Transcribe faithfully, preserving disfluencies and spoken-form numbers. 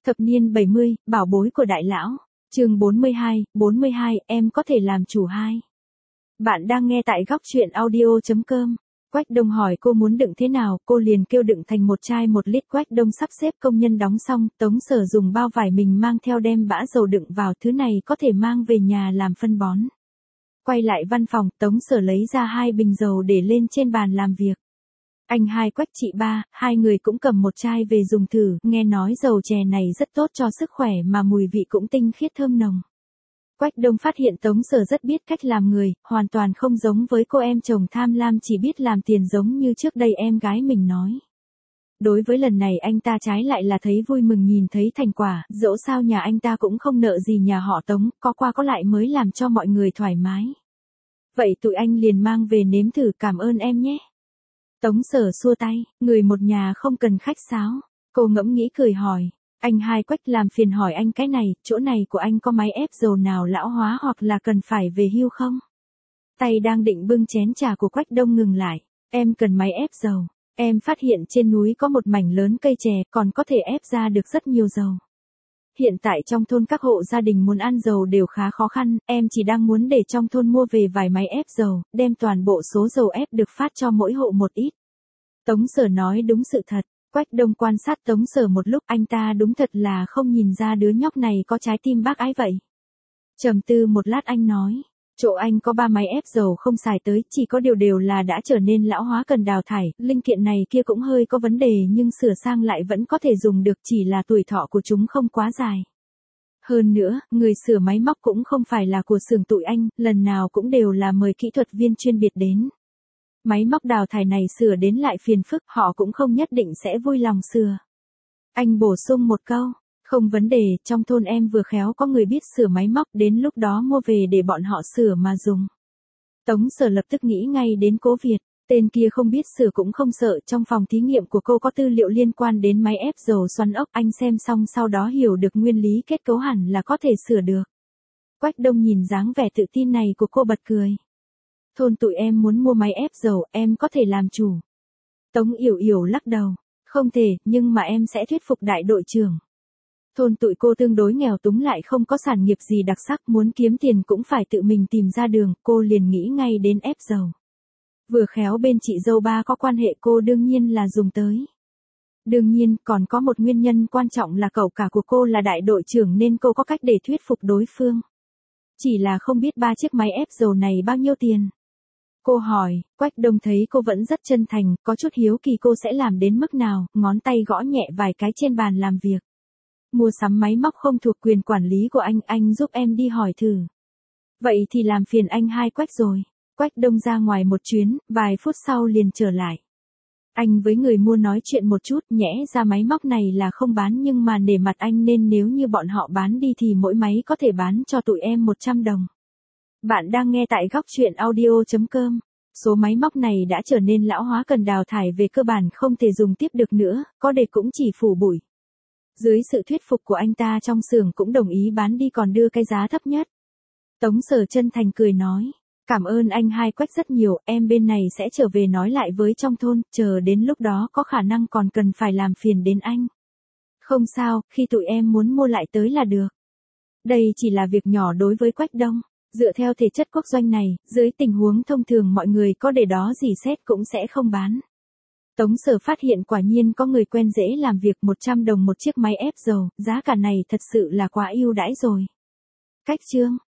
Thập niên bảy mươi, bảo bối của đại lão. Chương bốn mươi hai, bốn mươi hai, em có thể làm chủ hai. Bạn đang nghe tại góc truyện audio chấm com. Quách Đông hỏi cô muốn đựng thế nào, cô liền kêu đựng thành một chai một lít. Quách Đông sắp xếp công nhân đóng xong, Tống Sở dùng bao vải mình mang theo đem bã dầu đựng vào, thứ này có thể mang về nhà làm phân bón. Quay lại văn phòng, Tống Sở lấy ra hai bình dầu để lên trên bàn làm việc. Anh hai Quách chị ba, hai người cũng cầm một chai về dùng thử, nghe nói dầu chè này rất tốt cho sức khỏe mà mùi vị cũng tinh khiết thơm nồng. Quách Đông phát hiện Tống Sở rất biết cách làm người, hoàn toàn không giống với cô em chồng tham lam chỉ biết làm tiền giống như trước đây em gái mình nói. Đối với lần này anh ta trái lại là thấy vui mừng nhìn thấy thành quả, dẫu sao nhà anh ta cũng không nợ gì nhà họ Tống, có qua có lại mới làm cho mọi người thoải mái. Vậy tụi anh liền mang về nếm thử, cảm ơn em nhé. Tống Sở xua tay, người một nhà không cần khách sáo. Cô ngẫm nghĩ cười hỏi, anh hai Quách làm phiền hỏi anh cái này, chỗ này của anh có máy ép dầu nào lão hóa hoặc là cần phải về hưu không? Tay đang định bưng chén trà của Quách Đông ngừng lại, em cần máy ép dầu. Em phát hiện trên núi có một mảnh lớn cây chè còn có thể ép ra được rất nhiều dầu. Hiện tại trong thôn các hộ gia đình muốn ăn dầu đều khá khó khăn, em chỉ đang muốn để trong thôn mua về vài máy ép dầu, đem toàn bộ số dầu ép được phát cho mỗi hộ một ít. Tống Sở nói đúng sự thật. Quách Đông quan sát Tống Sở một lúc, anh ta đúng thật là không nhìn ra đứa nhóc này có trái tim bác ái vậy. Trầm tư một lát anh nói, chỗ anh có ba máy ép dầu không xài tới, chỉ có điều đều là đã trở nên lão hóa cần đào thải, linh kiện này kia cũng hơi có vấn đề nhưng sửa sang lại vẫn có thể dùng được, chỉ là tuổi thọ của chúng không quá dài. Hơn nữa, người sửa máy móc cũng không phải là của xưởng tụi anh, lần nào cũng đều là mời kỹ thuật viên chuyên biệt đến. Máy móc đào thải này sửa đến lại phiền phức, họ cũng không nhất định sẽ vui lòng sửa. Anh bổ sung một câu, không vấn đề, trong thôn em vừa khéo có người biết sửa máy móc, đến lúc đó mua về để bọn họ sửa mà dùng. Tống Sở lập tức nghĩ ngay đến Cố Việt, tên kia không biết sửa cũng không sợ, trong phòng thí nghiệm của cô có tư liệu liên quan đến máy ép dầu xoắn ốc, anh xem xong sau đó hiểu được nguyên lý kết cấu hẳn là có thể sửa được. Quách Đông nhìn dáng vẻ tự tin này của cô bật cười. Thôn tụi em muốn mua máy ép dầu, em có thể làm chủ. Tống Yểu Yểu lắc đầu, không thể, nhưng mà em sẽ thuyết phục đại đội trưởng. Thôn tụi cô tương đối nghèo túng lại không có sản nghiệp gì đặc sắc, muốn kiếm tiền cũng phải tự mình tìm ra đường, cô liền nghĩ ngay đến ép dầu. Vừa khéo bên chị dâu ba có quan hệ, cô đương nhiên là dùng tới. Đương nhiên, còn có một nguyên nhân quan trọng là cậu cả của cô là đại đội trưởng nên cô có cách để thuyết phục đối phương. Chỉ là không biết ba chiếc máy ép dầu này bao nhiêu tiền. Cô hỏi, Quách Đông thấy cô vẫn rất chân thành, có chút hiếu kỳ cô sẽ làm đến mức nào, ngón tay gõ nhẹ vài cái trên bàn làm việc. Mua sắm máy móc không thuộc quyền quản lý của anh, anh giúp em đi hỏi thử. Vậy thì làm phiền anh hai Quách rồi. Quách Đông ra ngoài một chuyến, vài phút sau liền trở lại. Anh với người mua nói chuyện một chút, nhẽ ra máy móc này là không bán nhưng mà nể mặt anh nên nếu như bọn họ bán đi thì mỗi máy có thể bán cho tụi em một trăm đồng. Bạn đang nghe tại góc truyện audio chấm com. Số máy móc này đã trở nên lão hóa cần đào thải, về cơ bản không thể dùng tiếp được nữa, có để cũng chỉ phủ bụi. Dưới sự thuyết phục của anh ta trong xưởng cũng đồng ý bán đi, còn đưa cái giá thấp nhất. Tống Sở chân thành cười nói, cảm ơn anh hai Quách rất nhiều, em bên này sẽ trở về nói lại với trong thôn, chờ đến lúc đó có khả năng còn cần phải làm phiền đến anh. Không sao, khi tụi em muốn mua lại tới là được. Đây chỉ là việc nhỏ đối với Quách Đông. Dựa theo thể chất quốc doanh này, dưới tình huống thông thường mọi người có để đó gì xét cũng sẽ không bán. Tống Sở phát hiện quả nhiên có người quen dễ làm việc, một trăm đồng một chiếc máy ép dầu, giá cả này thật sự là quá ưu đãi rồi. Cách chương